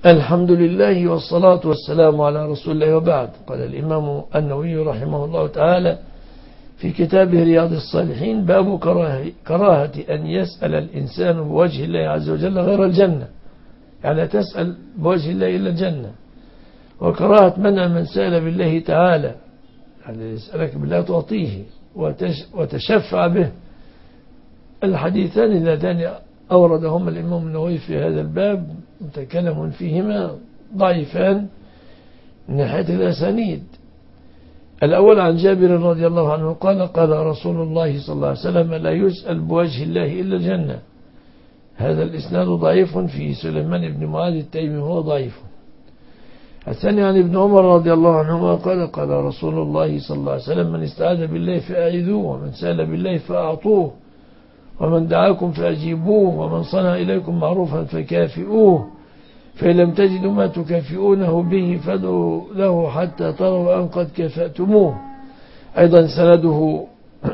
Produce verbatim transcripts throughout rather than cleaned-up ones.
الحمد لله والصلاة والسلام على رسول الله وبعد. قال الإمام النووي رحمه الله تعالى في كتابه رياض الصالحين: باب كراهة, كراهة أن يسأل الإنسان بوجه الله عز وجل غير الجنة، يعني تسأل بوجه الله إلا الجنة. وكراهة منع من سأل بالله تعالى، يعني يسألك بالله تعطيه وتشفع به. الحديثان اللذان أوردهما الإمام النووي في هذا الباب متكلم فيهما ضعيفان من ناحية الأسانيد. الأول عن جابر رضي الله عنه قال: قال رسول الله صلى الله عليه وسلم: لا يسأل بوجه الله إلا الجنة. هذا الإسناد ضعيف، في سليمان بن معاذ التيمي هو ضعيف. الثاني عن ابن عمر رضي الله عنهما قال: قال رسول الله صلى الله عليه وسلم: من استعاذ بالله فأعيذوه، ومن سأل بالله فأعطوه، ومن دعاكم فأجيبوه، ومن صنع إليكم معروفا فكافئوه، فإن لم تجدوا ما تكافئونه به فادعوا له حتى تروا أن قد كفأتموه. أيضا سنده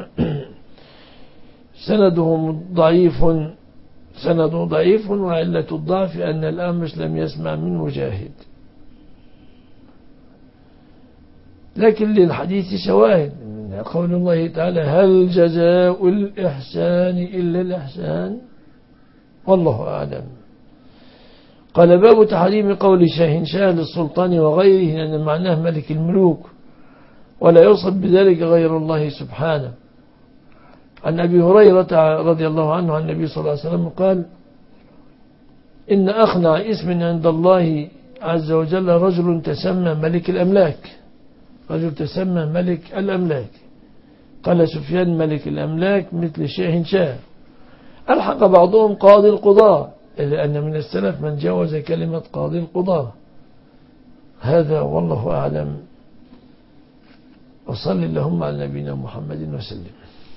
سنده ضعيف سنده ضعيف وعلة الضعف أن الأعمش لم يسمع من مجاهد، لكن للحديث شواهد من قول الله تعالى: هل جزاء الإحسان إلا الإحسان، والله أعلم. قال: باب تحريم قول شاهنشاه للسلطان وغيره، لأن معناه ملك الملوك، ولا يوصف بذلك غير الله سبحانه. عن أبي هريرة رضي الله عنه عن النبي صلى الله عليه وسلم قال: إن أخنع اسم عند الله عز وجل رجل تسمى ملك الأملاك. رجل تسمى ملك الأملاك. قال سفيان: ملك الأملاك مثل شاهنشاه. ألحق بعضهم قاضي القضاء، إلا أن من السلف من جاوز كلمة قاضي القضاء. هذا والله أعلم. وصل اللهم على نبينا محمد وسلم.